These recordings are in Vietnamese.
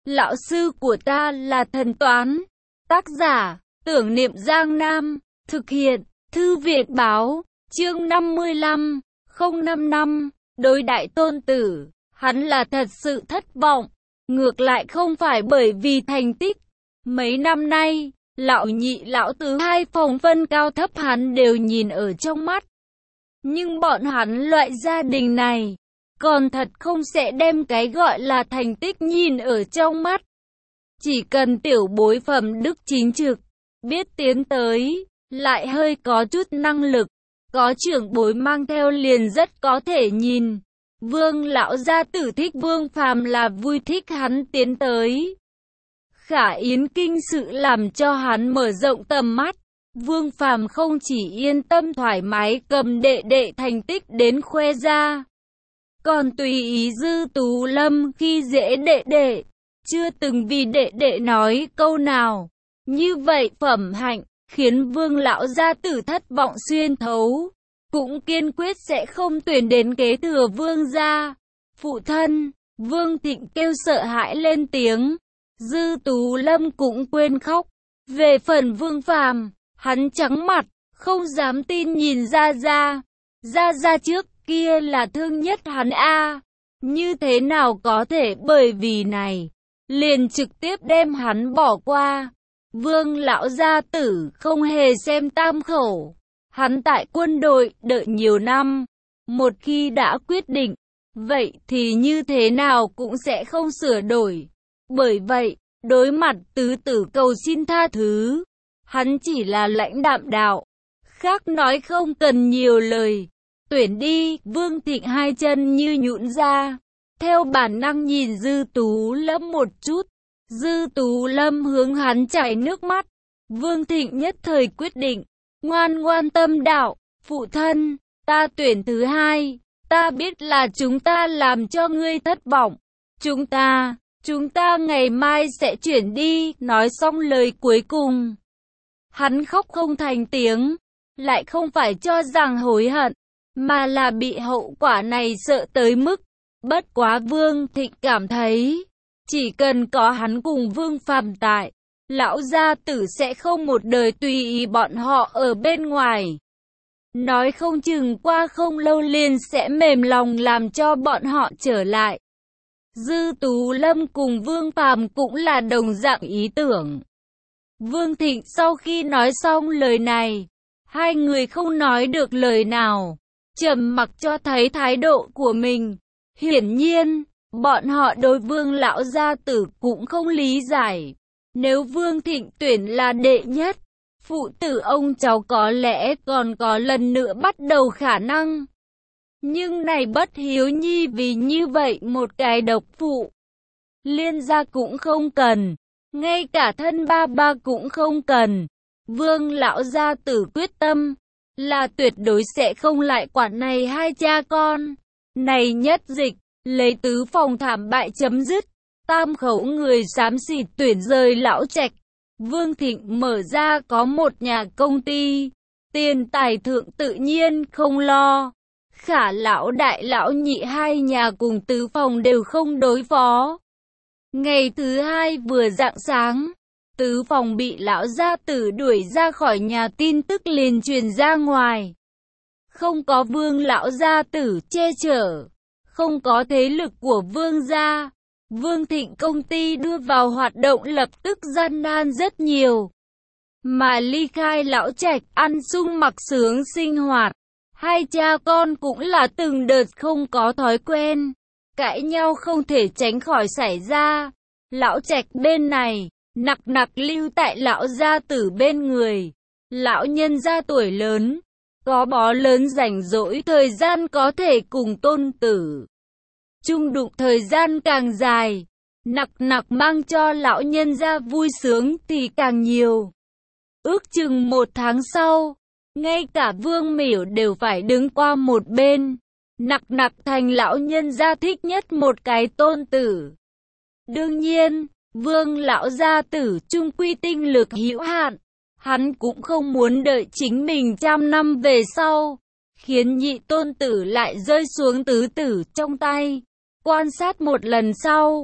Lão sư của ta là thần toán. Tác giả, Tưởng Niệm Giang Nam. Thực hiện, Thư viện Báo. Chương 55, 055. Đối đại tôn tử, hắn là thật sự thất vọng. Ngược lại không phải bởi vì thành tích. Mấy năm nay, lão nhị lão tứ hai phòng phân cao thấp hắn đều nhìn ở trong mắt. Nhưng bọn hắn loại gia đình này, còn thật không sẽ đem cái gọi là thành tích nhìn ở trong mắt. Chỉ cần tiểu bối phẩm đức chính trực, biết tiến tới, lại hơi có chút năng lực, có trưởng bối mang theo liền rất có thể nhìn. Vương lão gia tử thích Vương Phàm là vui, thích hắn tiến tới. Khả Yến kinh sự làm cho hắn mở rộng tầm mắt. Vương Phàm không chỉ yên tâm thoải mái cầm đệ đệ thành tích đến khoe ra, còn tùy ý Dư Tú Lâm khi dễ đệ đệ, chưa từng vì đệ đệ nói câu nào. Như vậy phẩm hạnh khiến Vương lão gia tử thất vọng xuyên thấu, cũng kiên quyết sẽ không tuyển đến kế thừa Vương gia. Phụ thân, Vương Thịnh kêu sợ hãi lên tiếng. Dư Tú Lâm cũng quên khóc. Về phần Vương Phàm, hắn trắng mặt, không dám tin nhìn Gia Gia. Gia Gia trước kia là thương nhất hắn a, như thế nào có thể bởi vì này liền trực tiếp đem hắn bỏ qua. Vương lão gia tử không hề xem tam khẩu. Hắn tại quân đội đợi nhiều năm, một khi đã quyết định, vậy thì như thế nào cũng sẽ không sửa đổi. Bởi vậy, đối mặt tứ tử cầu xin tha thứ, hắn chỉ là lãnh đạm đạo. Khác nói không cần nhiều lời. Tuyển đi. Vương Thịnh hai chân như nhũn ra, theo bản năng nhìn Dư Tú Lâm một chút. Dư Tú Lâm hướng hắn chảy nước mắt. Vương Thịnh nhất thời quyết định, ngoan ngoan tâm đạo. Phụ thân, ta tuyển thứ hai. Ta biết là chúng ta làm cho ngươi thất vọng. Chúng ta ngày mai sẽ chuyển đi. Nói xong lời cuối cùng, hắn khóc không thành tiếng. Lại không phải cho rằng hối hận, mà là bị hậu quả này sợ tới mức. Bất quá Vương Thịnh cảm thấy, chỉ cần có hắn cùng Vương Phàm tại, lão gia tử sẽ không một đời tùy ý bọn họ ở bên ngoài. Nói không chừng qua không lâu liền sẽ mềm lòng làm cho bọn họ trở lại. Dư Tú Lâm cùng Vương Phàm cũng là đồng dạng ý tưởng. Vương Thịnh sau khi nói xong lời này, hai người không nói được lời nào, trầm mặc cho thấy thái độ của mình. Hiển nhiên, bọn họ đối Vương lão gia tử cũng không lý giải. Nếu Vương Thịnh tuyển là đệ nhất, phụ tử ông cháu có lẽ còn có lần nữa bắt đầu khả năng. Nhưng này bất hiếu nhi vì như vậy một cái độc phụ, liên gia cũng không cần, ngay cả thân ba ba cũng không cần. Vương lão gia tử quyết tâm là tuyệt đối sẽ không lại quản này hai cha con. Này nhất dịch, lấy tứ phòng thảm bại chấm dứt. Tam khẩu người xám xịt tuyển rời lão trạch. Vương Thịnh mở ra có một nhà công ty, tiền tài thượng tự nhiên không lo. Khả lão đại lão nhị hai nhà cùng tứ phòng đều không đối phó. Ngày thứ hai vừa rạng sáng, tứ phòng bị lão gia tử đuổi ra khỏi nhà, tin tức liền truyền ra ngoài. Không có Vương lão gia tử che chở, không có thế lực của Vương gia, Vương Thịnh công ty đưa vào hoạt động lập tức gian nan rất nhiều. Mà ly khai lão trạch, ăn sung mặc sướng sinh hoạt, hai cha con cũng là từng đợt không có thói quen, cãi nhau không thể tránh khỏi xảy ra. Lão trạch bên này, nặc lưu tại lão gia tử bên người. Lão nhân gia tuổi lớn, có bó lớn rảnh rỗi thời gian có thể cùng tôn tử chung đụng thời gian càng dài, nặc mang cho lão nhân gia vui sướng thì càng nhiều. Ước chừng 1 tháng sau, ngay cả Vương Miểu đều phải đứng qua một bên. Nặc thành lão nhân gia thích nhất một cái tôn tử. Đương nhiên, Vương lão gia tử trung quy tinh lực hữu hạn, hắn cũng không muốn đợi chính mình trăm năm về sau, khiến nhị tôn tử lại rơi xuống tứ tử trong tay. Quan sát một lần sau,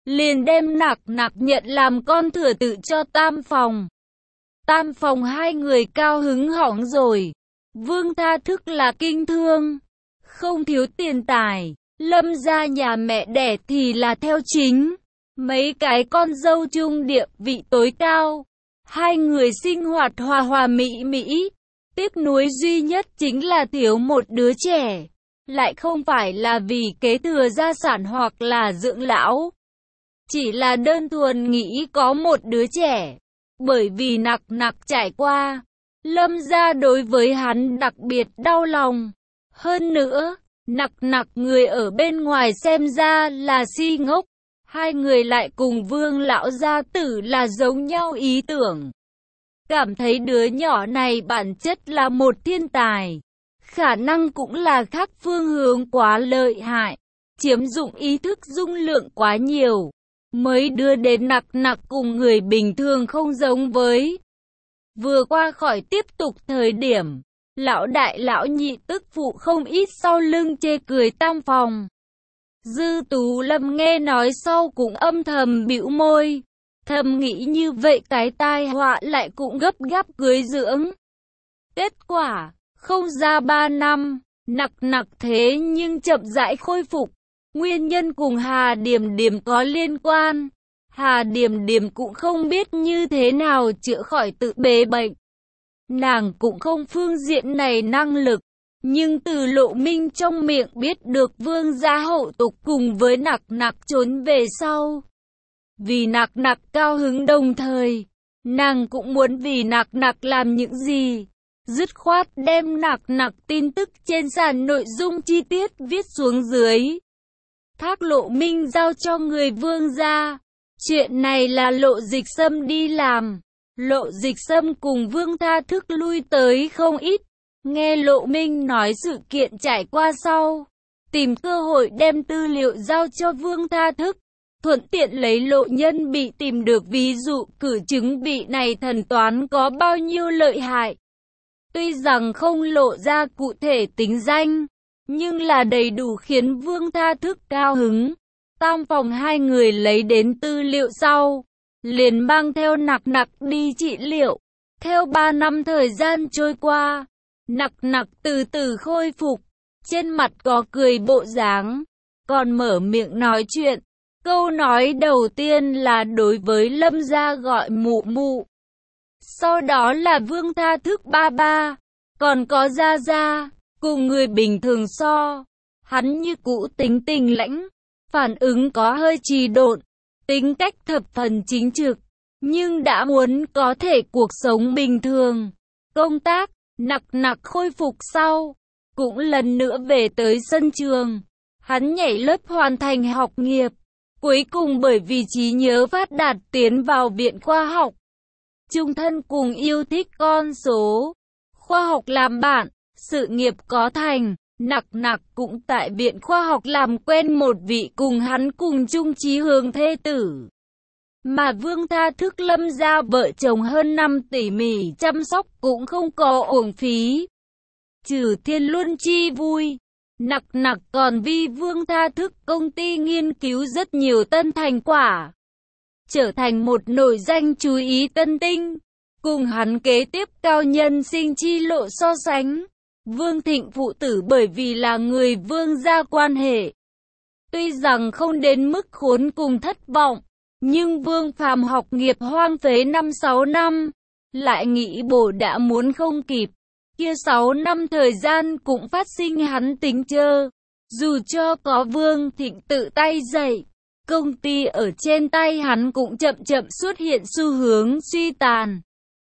liền đem Nặc Nặc nhận làm con thừa tự cho Tam Phòng. Tam Phòng hai người cao hứng hỏng rồi. Vương Tha Thức là kinh thương, không thiếu tiền tài. Lâm gia nhà mẹ đẻ thì là theo chính. Mấy cái con dâu chung địa vị tối cao. Hai người sinh hoạt hòa hòa mỹ mỹ. Tiếc nuối duy nhất chính là thiếu một đứa trẻ. Lại không phải là vì kế thừa gia sản hoặc là dưỡng lão. Chỉ là đơn thuần nghĩ có một đứa trẻ. Bởi vì Nặc Nặc trải qua, Lâm gia đối với hắn đặc biệt đau lòng. Hơn nữa, Nặc Nặc người ở bên ngoài xem ra là si ngốc. Hai người lại cùng Vương lão gia tử là giống nhau ý tưởng. Cảm thấy đứa nhỏ này bản chất là một thiên tài. Khả năng cũng là khác phương hướng quá lợi hại. Chiếm dụng ý thức dung lượng quá nhiều. Mới đưa đến Nặc Nặc cùng người bình thường không giống với. Vừa qua khỏi tiếp tục thời điểm, lão đại lão nhị tức phụ không ít sau lưng chê cười Tam Phòng. Dư Tú Lâm nghe nói sau cũng âm thầm bĩu môi, thầm nghĩ như vậy cái tai họa lại cũng gấp gáp cưới dưỡng. Kết quả, không ra 3 năm, Nặc Nặc thế nhưng chậm rãi khôi phục. Nguyên nhân cùng Hà Điềm Điềm có liên quan. Hà Điềm Điềm cũng không biết như thế nào chữa khỏi tự bế bệnh. Nàng cũng không phương diện này năng lực. Nhưng từ Lộ Minh trong miệng biết được Vương gia hậu tục cùng với Nặc Nặc trốn về sau. Vì Nặc Nặc cao hứng đồng thời, nàng cũng muốn vì Nặc Nặc làm những gì. Dứt khoát đem Nặc Nặc tin tức trên sàn nội dung chi tiết viết xuống dưới. Thác Lộ Minh giao cho người Vương gia. Chuyện này là Lộ Dịch Sâm đi làm. Lộ Dịch Sâm cùng Vương Tha Thức lui tới không ít. Nghe Lộ Minh nói sự kiện trải qua sau, tìm cơ hội đem tư liệu giao cho Vương Tha Thức, thuận tiện lấy Lộ Nhân bị tìm được ví dụ cử chứng bị này thần toán có bao nhiêu lợi hại. Tuy rằng không lộ ra cụ thể tính danh, nhưng là đầy đủ khiến Vương Tha Thức cao hứng. Tam Phòng hai người lấy đến tư liệu sau, liền mang theo Nặc Nặc đi trị liệu. Theo 3 năm thời gian trôi qua, Nặc Nặc từ từ khôi phục, trên mặt có cười bộ dáng, còn mở miệng nói chuyện. Câu nói đầu tiên là đối với Lâm gia gọi mụ mụ. Sau đó là Vương Tha Thức ba ba, còn có Gia Gia, cùng người bình thường so. Hắn như cũ tính tình lãnh, phản ứng có hơi trì độn, tính cách thập phần chính trực, nhưng đã muốn có thể cuộc sống bình thường. Công tác, Nặc Nặc khôi phục sau, cũng lần nữa về tới sân trường. Hắn nhảy lớp hoàn thành học nghiệp, cuối cùng bởi vì trí nhớ phát đạt tiến vào viện khoa học. Chung thân cùng yêu thích con số, khoa học làm bạn, sự nghiệp có thành. Nặc Nặc cũng tại viện khoa học làm quen một vị cùng hắn cùng chung chí hướng thê tử. Mà Vương Tha Thức Lâm gia vợ chồng hơn năm tỉ mỉ chăm sóc cũng không có uổng phí. Trừ thiên luân chi vui, Nặc Nặc còn vì Vương Tha Thức công ty nghiên cứu rất nhiều tân thành quả, trở thành một nổi danh chú ý tân tinh. Cùng hắn kế tiếp cao nhân sinh chi lộ so sánh, Vương Thịnh phụ tử bởi vì là người Vương gia quan hệ, tuy rằng không đến mức khốn cùng thất vọng, nhưng Vương Phàm học nghiệp hoang phế 5-6 năm, lại nghĩ bổ đã muốn không kịp. Kia 6 năm thời gian cũng phát sinh hắn tính chơ. Dù cho có Vương Thịnh tự tay dạy, công ty ở trên tay hắn cũng chậm chậm xuất hiện xu hướng suy tàn.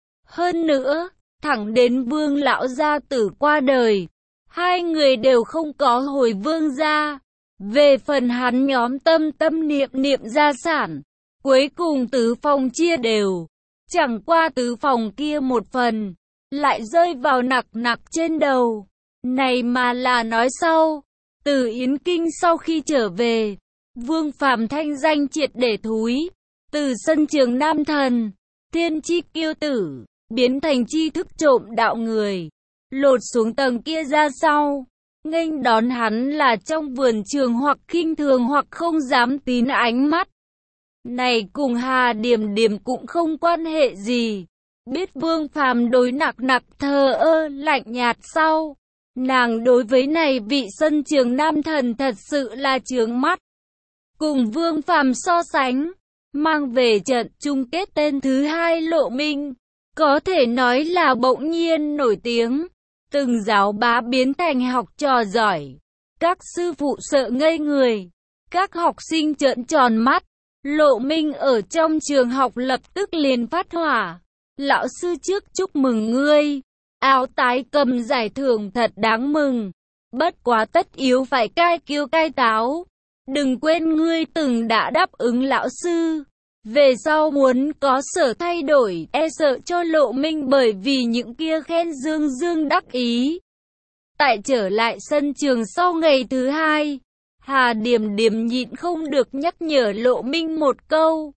Hơn nữa, thẳng đến Vương lão gia tử qua đời, hai người đều không có hồi Vương gia. Về phần hắn nhóm tâm niệm gia sản, cuối cùng tứ phòng chia đều. Chẳng qua tứ phòng kia một phần, lại rơi vào Nặc Nặc trên đầu. Này mà là nói sau, từ Yến Kinh sau khi trở về, Vương Phàm thanh danh triệt để thúi. Từ sân trường nam thần, thiên chi kiêu tử, biến thành tri thức trộm đạo người. Lột xuống tầng kia ra sau, nghênh đón hắn là trong vườn trường hoặc khinh thường hoặc không dám tín ánh mắt. này cùng Hà Điềm Điềm cũng không quan hệ gì. Biết Vương Phàm đối nặc thờ ơ lạnh nhạt sau, nàng đối với này vị sân trường nam thần thật sự là chướng mắt. Cùng Vương Phàm so sánh, mang về trận chung kết tên thứ hai Lộ Minh, có thể nói là bỗng nhiên nổi tiếng, từng giáo bá biến thành học trò giỏi. Các sư phụ sợ ngây người, các học sinh trợn tròn mắt. Lộ Minh ở trong trường học lập tức liền phát hỏa. Lão sư trước chúc mừng ngươi, áo tái cầm giải thưởng thật đáng mừng. Bất quá tất yếu phải cai kiêu cai táo. Đừng quên ngươi từng đã đáp ứng lão sư. Về sau muốn có sở thay đổi, e sợ cho Lộ Minh bởi vì những kia khen dương đắc ý. Tại trở lại sân trường sau ngày thứ hai, Hà Điềm Điềm nhịn không được nhắc nhở Lộ Minh một câu.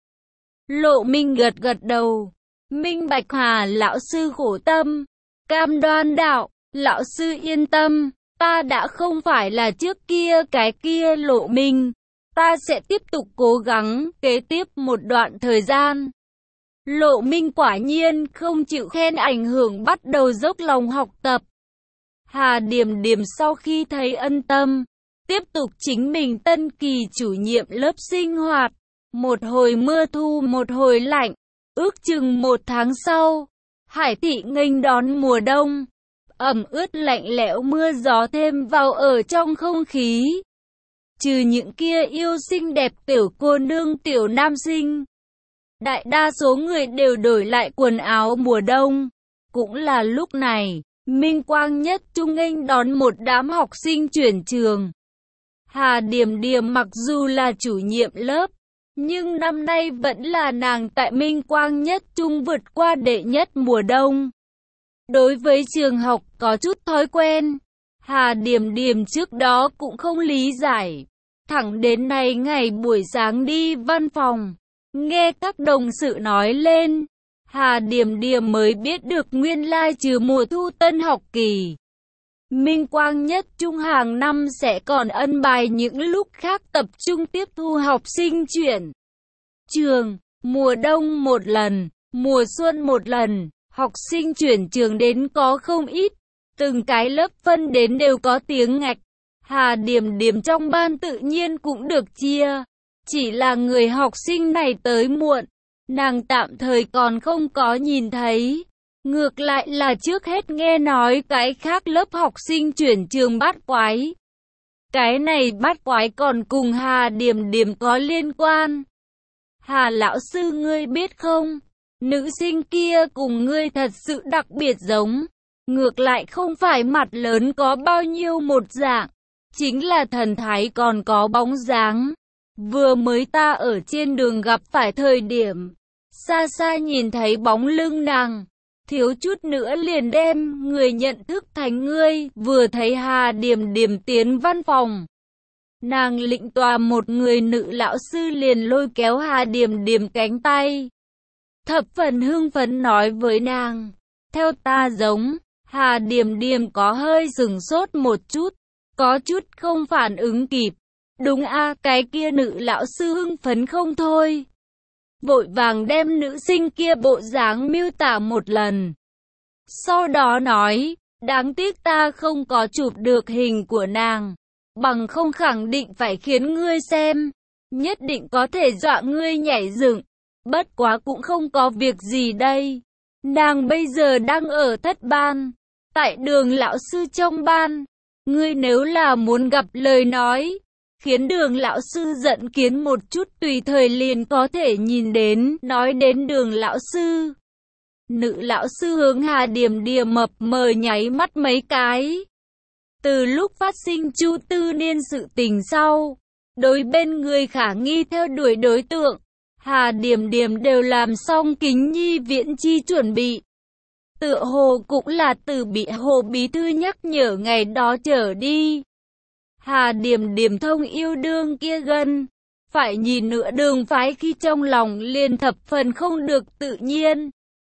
Lộ Minh gật đầu, minh bạch Hà lão sư khổ tâm, cam đoan đạo, lão sư yên tâm, ta đã không phải là trước kia cái kia Lộ Minh, ta sẽ tiếp tục cố gắng, kế tiếp một đoạn thời gian. Lộ Minh quả nhiên không chịu khen ảnh hưởng bắt đầu dốc lòng học tập. Hà Điềm Điềm sau khi thấy ân tâm, tiếp tục chính mình tân kỳ chủ nhiệm lớp sinh hoạt. Một hồi mưa thu một hồi lạnh, ước chừng 1 tháng sau, Hải thị nghênh đón mùa đông. Ẩm ướt lạnh lẽo mưa gió thêm vào ở trong không khí. Trừ những kia yêu xinh đẹp tiểu cô nương tiểu nam sinh, đại đa số người đều đổi lại quần áo mùa đông. Cũng là lúc này, Minh Quang Nhất Trung nghênh đón một đám học sinh chuyển trường. Hà Điềm Điềm mặc dù là chủ nhiệm lớp, nhưng năm nay vẫn là nàng tại Minh Quang Nhất Trung vượt qua đệ nhất mùa đông. Đối với trường học có chút thói quen, Hà Điềm Điềm trước đó cũng không lý giải. Thẳng đến nay ngày buổi sáng đi văn phòng, nghe các đồng sự nói lên, Hà Điềm Điềm mới biết được nguyên lai trừ mùa thu tân học kỳ, Minh Quang Nhất Trung hàng năm sẽ còn ân bài những lúc khác tập trung tiếp thu học sinh chuyển trường. Mùa đông một lần, mùa xuân một lần, học sinh chuyển trường đến có không ít, từng cái lớp phân đến đều có tiếng ngạch. Hà Điềm Điềm trong ban tự nhiên cũng được chia, chỉ là người học sinh này tới muộn, nàng tạm thời còn không có nhìn thấy. Ngược lại là trước hết nghe nói cái khác lớp học sinh chuyển trường bát quái. Cái này bát quái còn cùng Hà Điềm Điềm có liên quan. Hà lão sư ngươi biết không, nữ sinh kia cùng ngươi thật sự đặc biệt giống. Ngược lại không phải mặt lớn có bao nhiêu một dạng, chính là thần thái còn có bóng dáng. Vừa mới ta ở trên đường gặp phải thời điểm, xa xa nhìn thấy bóng lưng nàng, thiếu chút nữa liền đem người nhận thức thành ngươi. Vừa thấy Hà Điềm Điềm tiến văn phòng, nàng lĩnh tòa một người nữ lão sư liền lôi kéo Hà Điềm Điềm cánh tay, thập phần hưng phấn nói với nàng, theo ta giống. Hà Điềm Điềm có hơi sửng sốt một chút, có chút không phản ứng kịp. Đúng a, cái kia nữ lão sư hưng phấn không thôi, vội vàng đem nữ sinh kia bộ dáng miêu tả một lần. Sau đó nói, đáng tiếc ta không có chụp được hình của nàng, bằng không khẳng định phải khiến ngươi xem, nhất định có thể dọa ngươi nhảy dựng. Bất quá cũng không có việc gì đây, nàng bây giờ đang ở thất ban, tại Đường lão sư trong ban. Ngươi nếu là muốn gặp lời nói, khiến Đường lão sư giận kiến một chút tùy thời liền có thể nhìn đến. Nói đến Đường lão sư, nữ lão sư hướng Hà Điềm Điềm mập mờ nháy mắt mấy cái. Từ lúc phát sinh Chu Tư Niên sự tình sau, đối bên người khả nghi theo đuổi đối tượng, Hà Điềm Điềm đều làm xong kính nhi viễn chi chuẩn bị. Tựa hồ cũng là từ bị Hồ bí thư nhắc nhở ngày đó trở đi, Hà Điềm Điềm thông yêu đương kia gần, phải nhìn nửa đường phái khi trong lòng liền thập phần không được tự nhiên.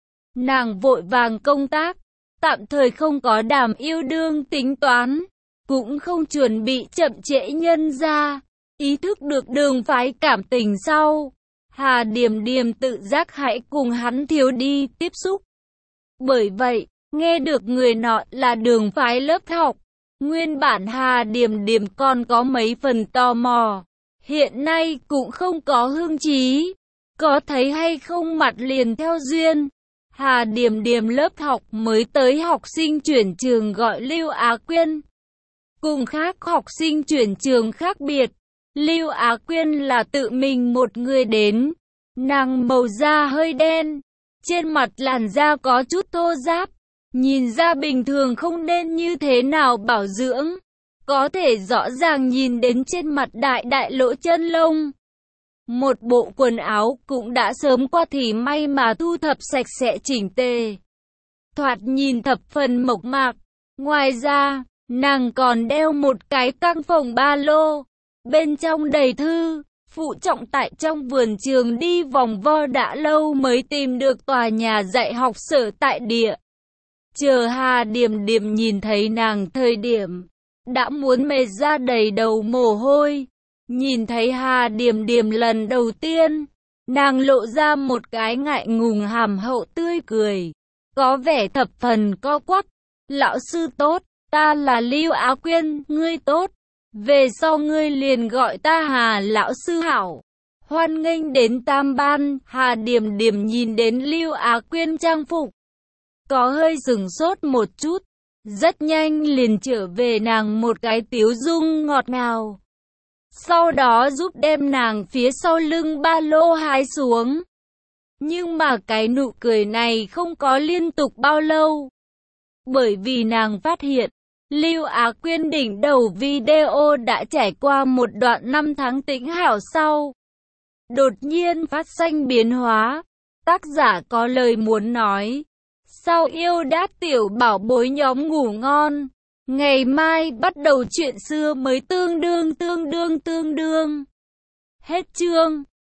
Nàng vội vàng công tác, tạm thời không có đàm yêu đương tính toán, cũng không chuẩn bị chậm trễ nhân ra. Ý thức được đường phái cảm tình sau, Hà Điềm Điềm tự giác hãy cùng hắn thiếu đi tiếp xúc. Bởi vậy, nghe được người nọ là đường phái lớp học, nguyên bản Hà Điềm Điềm còn có mấy phần tò mò, hiện nay cũng không có hứng chí, có thấy hay không mặt liền theo duyên. Hà Điềm Điềm lớp học mới tới học sinh chuyển trường gọi Lưu Á Quyên. Cùng khác học sinh chuyển trường khác biệt, Lưu Á Quyên là tự mình một người đến. Nàng màu da hơi đen, trên mặt làn da có chút thô ráp, nhìn ra bình thường không nên như thế nào bảo dưỡng. Có thể rõ ràng nhìn đến trên mặt đại đại lỗ chân lông. Một bộ quần áo cũng đã sớm qua thì may mà thu thập sạch sẽ chỉnh tề, thoạt nhìn thập phần mộc mạc. Ngoài ra, nàng còn đeo một cái căng phồng ba lô, bên trong đầy thư, phụ trọng. Tại trong vườn trường đi vòng vo đã lâu mới tìm được tòa nhà dạy học sở tại địa. Chờ Hà Điềm Điềm nhìn thấy nàng thời điểm, đã muốn mệt ra đầy đầu mồ hôi. Nhìn thấy Hà Điềm Điềm lần đầu tiên, nàng lộ ra một cái ngại ngùng hàm hậu tươi cười, có vẻ thập phần co quắp. Lão sư tốt, ta là Lưu Á Quyên, ngươi tốt. Về sau ngươi liền gọi ta Hà lão sư hảo. Hoan nghênh đến Tam Ban. Hà Điềm Điềm nhìn đến Lưu Á Quyên trang phục, có hơi sửng sốt một chút, rất nhanh liền trở về nàng một cái tiếu dung ngọt ngào. Sau đó giúp đem nàng phía sau lưng ba lô hái xuống. Nhưng mà cái nụ cười này không có liên tục bao lâu, bởi vì nàng phát hiện Lưu Á Quyên đỉnh đầu video đã trải qua một đoạn năm tháng tĩnh hảo sau, đột nhiên phát sinh biến hóa. Tác giả có lời muốn nói: sao yêu đát tiểu bảo bối nhóm ngủ ngon, ngày mai bắt đầu chuyện xưa mới tương đương. Hết chương.